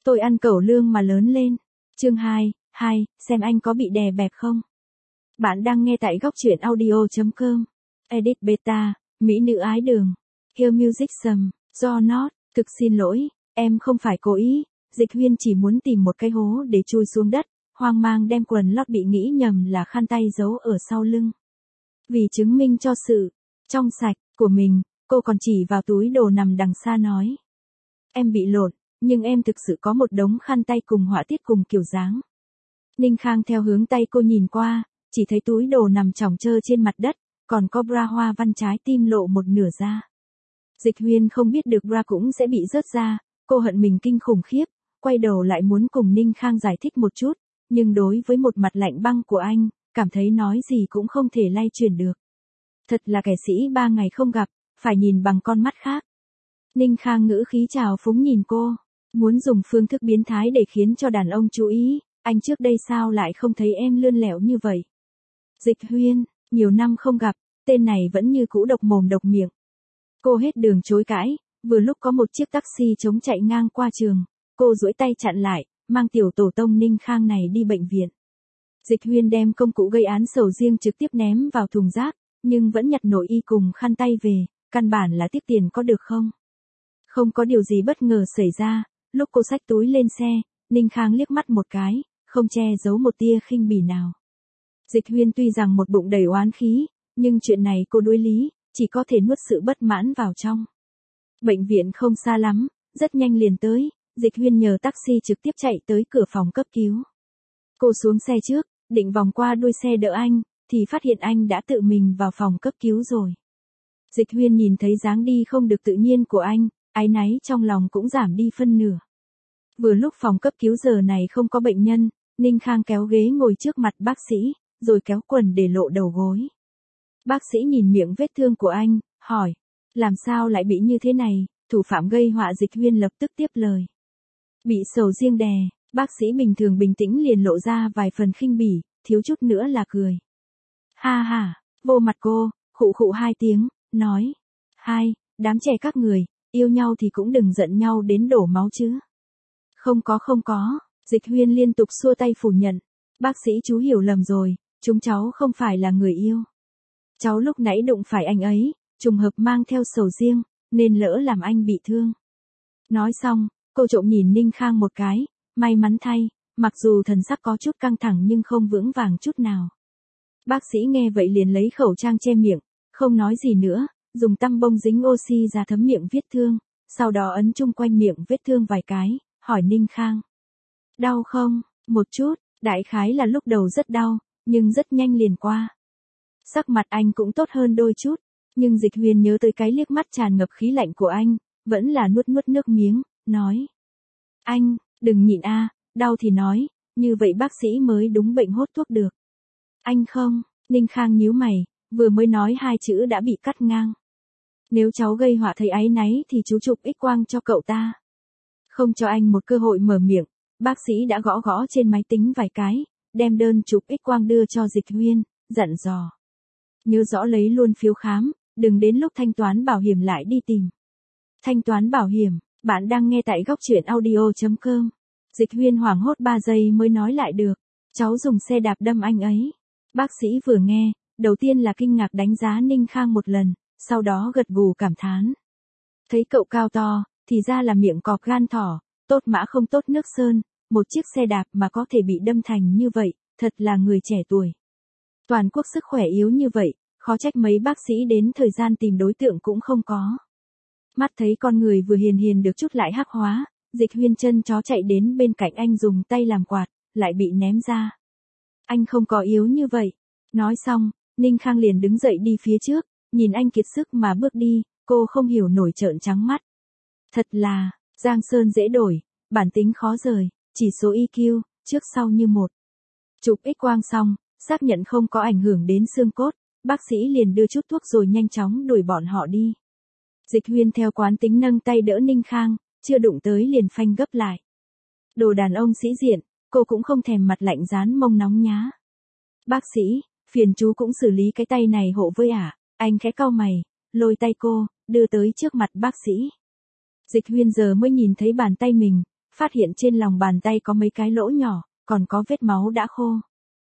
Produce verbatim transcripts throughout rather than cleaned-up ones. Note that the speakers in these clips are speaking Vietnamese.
Tôi ăn cẩu lương mà lớn lên. Chương hai, hai, xem anh có bị đè bẹp không? Bạn đang nghe tại góc truyện audio chấm com. Edit beta, mỹ nữ ái đường. Hill Music Sầm, do Not, thực xin lỗi, em không phải cố ý. Dịch Huyên chỉ muốn tìm một cái hố để chui xuống đất, hoang mang đem quần lót bị nghĩ nhầm là khăn tay giấu ở sau lưng. Vì chứng minh cho sự trong sạch của mình, cô còn chỉ vào túi đồ nằm đằng xa nói. Em bị lộn, nhưng em thực sự có một đống khăn tay cùng họa tiết cùng kiểu dáng. Ninh Khang theo hướng tay cô nhìn qua, chỉ thấy túi đồ nằm chỏng chơ trên mặt đất, còn có bra hoa văn trái tim lộ một nửa ra. Dịch Huyên không biết được bra cũng sẽ bị rớt ra, cô hận mình kinh khủng khiếp, quay đầu lại muốn cùng Ninh Khang giải thích một chút, nhưng đối với một mặt lạnh băng của anh, cảm thấy nói gì cũng không thể lay chuyển được. Thật là kẻ sĩ ba ngày không gặp, phải nhìn bằng con mắt khác. Ninh Khang ngữ khí trào phúng nhìn cô, muốn dùng phương thức biến thái để khiến cho đàn ông chú ý, anh trước đây sao lại không thấy em lươn lẹo như vậy. Dịch Huyên, nhiều năm không gặp, tên này vẫn như cũ độc mồm độc miệng. Cô hết đường chối cãi, vừa lúc có một chiếc taxi chống chạy ngang qua trường, cô duỗi tay chặn lại, mang tiểu tổ tông Ninh Khang này đi bệnh viện. Dịch Huyên đem công cụ gây án sầu riêng trực tiếp ném vào thùng rác, nhưng vẫn nhặt nội y cùng khăn tay về, căn bản là tiếc tiền có được không? Không có điều gì bất ngờ xảy ra, lúc cô xách túi lên xe, Ninh Khang liếc mắt một cái, không che giấu một tia khinh bỉ nào. Dịch Huyên tuy rằng một bụng đầy oán khí, nhưng chuyện này cô đối lý, chỉ có thể nuốt sự bất mãn vào trong. Bệnh viện không xa lắm, rất nhanh liền tới, Dịch Huyên nhờ taxi trực tiếp chạy tới cửa phòng cấp cứu. Cô xuống xe trước, định vòng qua đuôi xe đỡ anh, thì phát hiện anh đã tự mình vào phòng cấp cứu rồi. Dịch Huyên nhìn thấy dáng đi không được tự nhiên của anh, áy náy trong lòng cũng giảm đi phân nửa. Vừa lúc phòng cấp cứu giờ này không có bệnh nhân, Ninh Khang kéo ghế ngồi trước mặt bác sĩ, rồi kéo quần để lộ đầu gối. Bác sĩ nhìn miệng vết thương của anh, hỏi, làm sao lại bị như thế này, thủ phạm gây họa. Dịch Huyên lập tức tiếp lời. Bị sầu riêng đè, bác sĩ bình thường bình tĩnh liền lộ ra vài phần khinh bỉ, thiếu chút nữa là cười. Ha ha, vô mặt cô, khụ khụ hai tiếng, nói, hai, đám trẻ các người, yêu nhau thì cũng đừng giận nhau đến đổ máu chứ. Không có không có, Dịch Huyên liên tục xua tay phủ nhận. Bác sĩ chú hiểu lầm rồi, chúng cháu không phải là người yêu. Cháu lúc nãy đụng phải anh ấy, trùng hợp mang theo sầu riêng, nên lỡ làm anh bị thương. Nói xong, cô trộm nhìn Ninh Khang một cái, may mắn thay, mặc dù thần sắc có chút căng thẳng nhưng không vững vàng chút nào. Bác sĩ nghe vậy liền lấy khẩu trang che miệng, không nói gì nữa, dùng tăm bông dính oxy ra thấm miệng vết thương, sau đó ấn chung quanh miệng vết thương vài cái, hỏi Ninh Khang. Đau không? Một chút, đại khái là lúc đầu rất đau, nhưng rất nhanh liền qua. Sắc mặt anh cũng tốt hơn đôi chút, nhưng Dịch Huyên nhớ tới cái liếc mắt tràn ngập khí lạnh của anh, vẫn là nuốt nuốt nước miếng, nói. Anh, đừng nhịn a, đau thì nói, như vậy bác sĩ mới đúng bệnh hốt thuốc được. Anh không, Ninh Khang nhíu mày, vừa mới nói hai chữ đã bị cắt ngang. Nếu cháu gây họa thấy áy náy thì chú chụp X quang cho cậu ta. Không cho anh một cơ hội mở miệng, bác sĩ đã gõ gõ trên máy tính vài cái, đem đơn chụp X quang đưa cho Dịch Huyên, dặn dò. Nhớ rõ lấy luôn phiếu khám, đừng đến lúc thanh toán bảo hiểm lại đi tìm. Thanh toán bảo hiểm, bạn đang nghe tại góc truyện audio chấm com. Dịch Huyên hoảng hốt ba giây mới nói lại được, cháu dùng xe đạp đâm anh ấy. Bác sĩ vừa nghe, đầu tiên là kinh ngạc đánh giá Ninh Khang một lần, sau đó gật gù cảm thán. Thấy cậu cao to, thì ra là miệng cọp gan thỏ, tốt mã không tốt nước sơn, một chiếc xe đạp mà có thể bị đâm thành như vậy, thật là người trẻ tuổi. Toàn quốc sức khỏe yếu như vậy, khó trách mấy bác sĩ đến thời gian tìm đối tượng cũng không có. Mắt thấy con người vừa hiền hiền được chút lại hắc hóa, Dịch Huyên chân chó chạy đến bên cạnh anh dùng tay làm quạt, lại bị ném ra. Anh không có yếu như vậy. Nói xong, Ninh Khang liền đứng dậy đi phía trước, nhìn anh kiệt sức mà bước đi, cô không hiểu nổi trợn trắng mắt. Thật là, Giang Sơn dễ đổi, bản tính khó rời, chỉ số i kiu, trước sau như một. Chụp X quang xong, xác nhận không có ảnh hưởng đến xương cốt, bác sĩ liền đưa chút thuốc rồi nhanh chóng đuổi bọn họ đi. Dịch Huyên theo quán tính nâng tay đỡ Ninh Khang, chưa đụng tới liền phanh gấp lại. Đồ đàn ông sĩ diện, cô cũng không thèm mặt lạnh dán mông nóng nhá. Bác sĩ, phiền chú cũng xử lý cái tay này hộ với ả, à? Anh khẽ cau mày, lôi tay cô, đưa tới trước mặt bác sĩ. Dịch Huyên giờ mới nhìn thấy bàn tay mình, phát hiện trên lòng bàn tay có mấy cái lỗ nhỏ, còn có vết máu đã khô.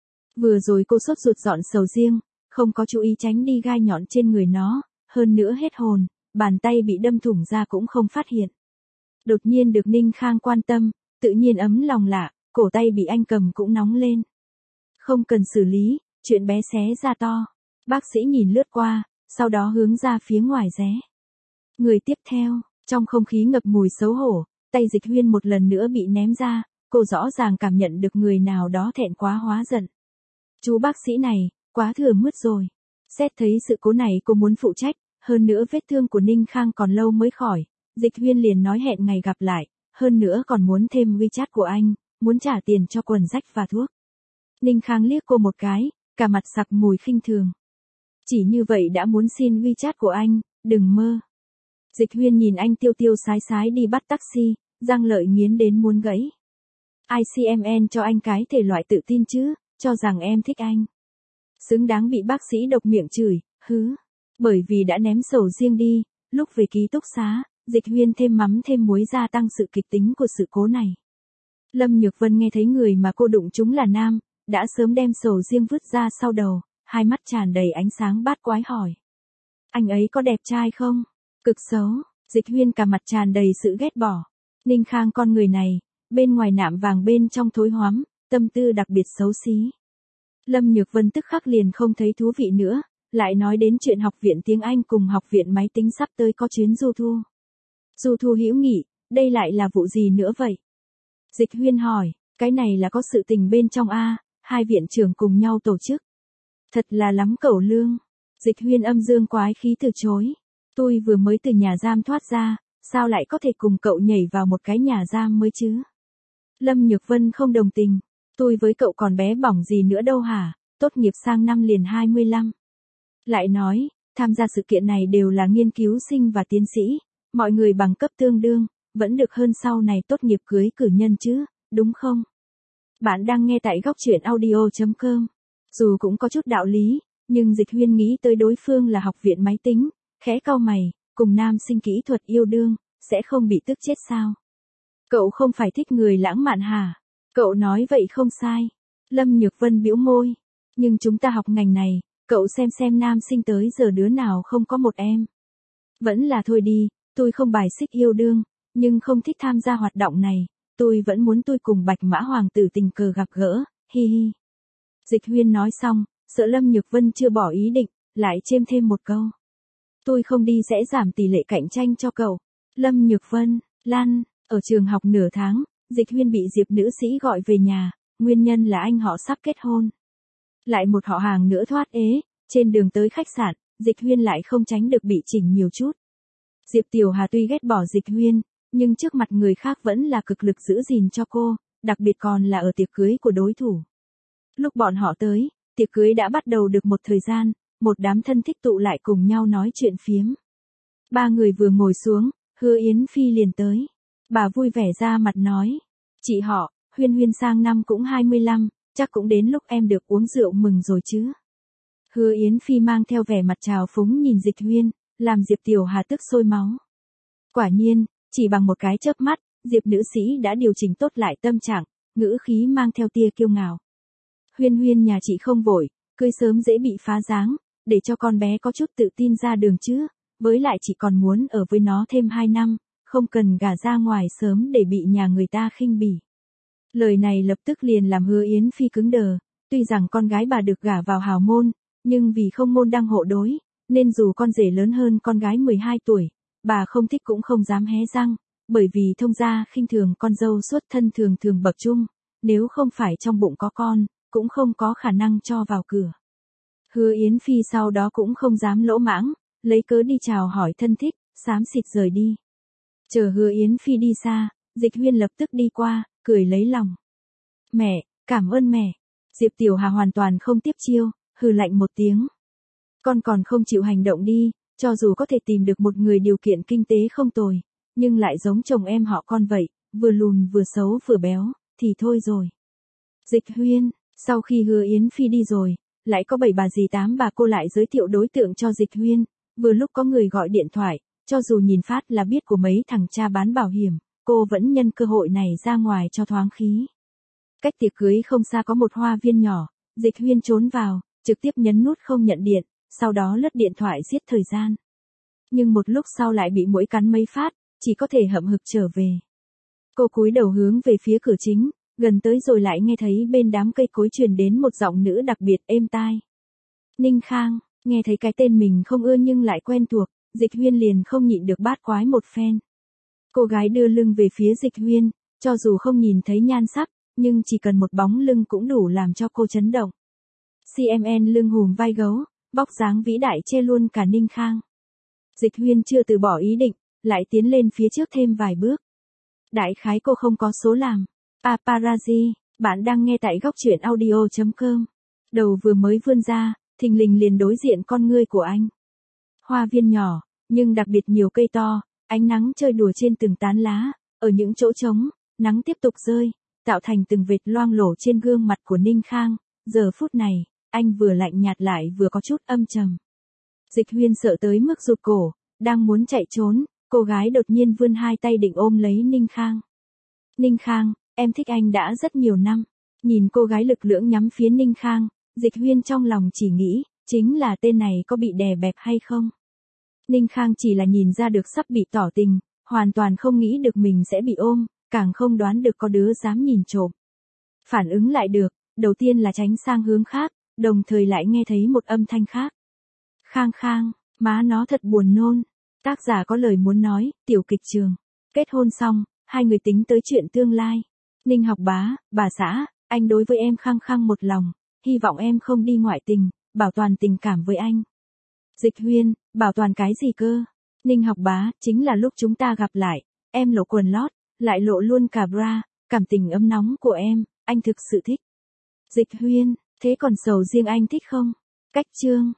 Vừa rồi cô sốt ruột dọn sầu riêng, không có chú ý tránh đi gai nhọn trên người nó, hơn nữa hết hồn, bàn tay bị đâm thủng ra cũng không phát hiện. Đột nhiên được Ninh Khang quan tâm, tự nhiên ấm lòng lạ, cổ tay bị anh cầm cũng nóng lên. Không cần xử lý, chuyện bé xé ra to. Bác sĩ nhìn lướt qua, sau đó hướng ra phía ngoài ré. Người tiếp theo, trong không khí ngập mùi xấu hổ, tay Dịch Huyên một lần nữa bị ném ra, cô rõ ràng cảm nhận được người nào đó thẹn quá hóa giận. Chú bác sĩ này, quá thừa mứt rồi. Xét thấy sự cố này cô muốn phụ trách, hơn nữa vết thương của Ninh Khang còn lâu mới khỏi, Dịch Huyên liền nói hẹn ngày gặp lại, hơn nữa còn muốn thêm WeChat của anh, muốn trả tiền cho quần rách và thuốc. Ninh Khang liếc cô một cái, cả mặt sặc mùi khinh thường. Chỉ như vậy đã muốn xin WeChat của anh, đừng mơ. Dịch Huyên nhìn anh tiêu tiêu sái sái đi bắt taxi, răng lợi nghiến đến muốn gãy. i xê em en cho anh cái thể loại tự tin chứ, cho rằng em thích anh. Xứng đáng bị bác sĩ độc miệng chửi, hứ. Bởi vì đã ném sầu riêng đi, lúc về ký túc xá, Dịch Huyên thêm mắm thêm muối gia tăng sự kịch tính của sự cố này. Lâm Nhược Vân nghe thấy người mà cô đụng chúng là nam, đã sớm đem sầu riêng vứt ra sau đầu, hai mắt tràn đầy ánh sáng bát quái hỏi. Anh ấy có đẹp trai không? Cực xấu. Dịch Huyên cả mặt tràn đầy sự ghét bỏ. Ninh Khang con người này, bên ngoài nạm vàng bên trong thối hoắm, tâm tư đặc biệt xấu xí. Lâm Nhược Vân tức khắc liền không thấy thú vị nữa, lại nói đến chuyện học viện tiếng Anh cùng học viện máy tính sắp tới có chuyến du thu. Du thu hữu nghị, đây lại là vụ gì nữa vậy? Dịch Huyên hỏi, cái này là có sự tình bên trong a, hai viện trưởng cùng nhau tổ chức. Thật là lắm cẩu lương. Dịch Huyên âm dương quái khí từ chối. Tôi vừa mới từ nhà giam thoát ra, sao lại có thể cùng cậu nhảy vào một cái nhà giam mới chứ? Lâm Nhược Vân không đồng tình. Tôi với cậu còn bé bỏng gì nữa đâu hả, tốt nghiệp sang năm liền hai mươi lăm. Lại nói, tham gia sự kiện này đều là nghiên cứu sinh và tiến sĩ, mọi người bằng cấp tương đương, vẫn được hơn sau này tốt nghiệp cưới cử nhân chứ, đúng không? Bạn đang nghe tại góc truyện audio chấm com. Dù cũng có chút đạo lý, nhưng Dịch Huyên nghĩ tới đối phương là học viện máy tính, khẽ cau mày, cùng nam sinh kỹ thuật yêu đương, sẽ không bị tức chết sao? Cậu không phải thích người lãng mạn hả? Cậu nói vậy không sai. Lâm Nhược Vân bĩu môi. Nhưng chúng ta học ngành này, cậu xem xem nam sinh tới giờ đứa nào không có một em. Vẫn là thôi đi, tôi không bài xích yêu đương, nhưng không thích tham gia hoạt động này, tôi vẫn muốn tôi cùng Bạch Mã Hoàng tử tình cờ gặp gỡ, hi hi. Dịch Huyên nói xong, sợ Lâm Nhược Vân chưa bỏ ý định, lại chêm thêm một câu. Tôi không đi sẽ giảm tỷ lệ cạnh tranh cho cậu. Lâm Nhược Vân, Lan, ở trường học nửa tháng, Dịch Huyên bị Diệp nữ sĩ gọi về nhà, nguyên nhân là anh họ sắp kết hôn. Lại một họ hàng nữa thoát ế, trên đường tới khách sạn, Dịch Huyên lại không tránh được bị chỉnh nhiều chút. Diệp Tiểu Hà tuy ghét bỏ Dịch Huyên, nhưng trước mặt người khác vẫn là cực lực giữ gìn cho cô, đặc biệt còn là ở tiệc cưới của đối thủ. Lúc bọn họ tới, tiệc cưới đã bắt đầu được một thời gian, một đám thân thích tụ lại cùng nhau nói chuyện phiếm. Ba người vừa ngồi xuống, Hứa Yến Phi liền tới. Bà vui vẻ ra mặt nói, chị họ, Huyên Huyên sang năm cũng hai mươi lăm, chắc cũng đến lúc em được uống rượu mừng rồi chứ. Hứa Yến Phi mang theo vẻ mặt trào phúng nhìn Dịch Huyên, làm Diệp Tiểu Hà tức sôi máu. Quả nhiên, chỉ bằng một cái chớp mắt, Diệp nữ sĩ đã điều chỉnh tốt lại tâm trạng, ngữ khí mang theo tia kiêu ngạo. Huyên Huyên nhà chị không vội, cưới sớm dễ bị phá dáng, để cho con bé có chút tự tin ra đường chứ, với lại chị còn muốn ở với nó thêm hai năm, không cần gả ra ngoài sớm để bị nhà người ta khinh bỉ. Lời này lập tức liền làm Hứa Yến Phi cứng đờ, tuy rằng con gái bà được gả vào hào môn, nhưng vì không môn đăng hộ đối, nên dù con rể lớn hơn con gái mười hai tuổi, bà không thích cũng không dám hé răng, bởi vì thông gia khinh thường con dâu xuất thân thường thường bậc trung, nếu không phải trong bụng có con, cũng không có khả năng cho vào cửa. Hứa Yến Phi sau đó cũng không dám lỗ mãng, lấy cớ đi chào hỏi thân thích, xám xịt rời đi. Chờ Hứa Yến Phi đi xa, Dịch Huyên lập tức đi qua, cười lấy lòng. Mẹ, cảm ơn mẹ. Diệp Tiểu Hà hoàn toàn không tiếp chiêu, hừ lạnh một tiếng. Con còn không chịu hành động đi, cho dù có thể tìm được một người điều kiện kinh tế không tồi, nhưng lại giống chồng em họ con vậy, vừa lùn vừa xấu vừa béo, thì thôi rồi. Dịch Huyên, sau khi Hứa Yến Phi đi rồi, lại có bảy bà dì tám bà cô lại giới thiệu đối tượng cho Dịch Huyên, vừa lúc có người gọi điện thoại, cho dù nhìn phát là biết của mấy thằng cha bán bảo hiểm, cô vẫn nhân cơ hội này ra ngoài cho thoáng khí. Cách tiệc cưới không xa có một hoa viên nhỏ, Dịch Huyên trốn vào, trực tiếp nhấn nút không nhận điện, sau đó lướt điện thoại giết thời gian. Nhưng một lúc sau lại bị muỗi cắn mấy phát, chỉ có thể hậm hực trở về. Cô cúi đầu hướng về phía cửa chính, gần tới rồi lại nghe thấy bên đám cây cối truyền đến một giọng nữ đặc biệt êm tai. Ninh Khang, nghe thấy cái tên mình không ưa nhưng lại quen thuộc, Dịch Huyên liền không nhịn được bát quái một phen. Cô gái đưa lưng về phía Dịch Huyên, cho dù không nhìn thấy nhan sắc, nhưng chỉ cần một bóng lưng cũng đủ làm cho cô chấn động. xê em en lưng hùm vai gấu, bóc dáng vĩ đại chê luôn cả Ninh Khang. Dịch Huyên chưa từ bỏ ý định, lại tiến lên phía trước thêm vài bước. Đại khái cô không có số làm. Paparazzi, bạn đang nghe tại góc truyện audio chấm com. Đầu vừa mới vươn ra, thình lình liền đối diện con ngươi của anh. Hoa viên nhỏ, nhưng đặc biệt nhiều cây to, ánh nắng chơi đùa trên từng tán lá, ở những chỗ trống, nắng tiếp tục rơi, tạo thành từng vệt loang lổ trên gương mặt của Ninh Khang. Giờ phút này, anh vừa lạnh nhạt lại vừa có chút âm trầm. Dịch Huyên sợ tới mức rụt cổ, đang muốn chạy trốn, cô gái đột nhiên vươn hai tay định ôm lấy Ninh Khang. Ninh Khang, em thích anh đã rất nhiều năm. Nhìn cô gái lực lưỡng nhắm phía Ninh Khang, Dịch Huyên trong lòng chỉ nghĩ, chính là tên này có bị đè bẹp hay không. Ninh Khang chỉ là nhìn ra được sắp bị tỏ tình, hoàn toàn không nghĩ được mình sẽ bị ôm, càng không đoán được có đứa dám nhìn trộm. Phản ứng lại được, đầu tiên là tránh sang hướng khác, đồng thời lại nghe thấy một âm thanh khác. Khang Khang, má nó thật buồn nôn. Tác giả có lời muốn nói, tiểu kịch trường. Kết hôn xong, hai người tính tới chuyện tương lai. Ninh Học Bá, bà xã, anh đối với em khăng khăng một lòng, hy vọng em không đi ngoại tình, bảo toàn tình cảm với anh. Dịch Huyên, bảo toàn cái gì cơ? Ninh Học Bá, chính là lúc chúng ta gặp lại, em lộ quần lót, lại lộ luôn cả bra, cảm tình ấm nóng của em, anh thực sự thích. Dịch Huyên, thế còn sầu riêng anh thích không? Cách chương.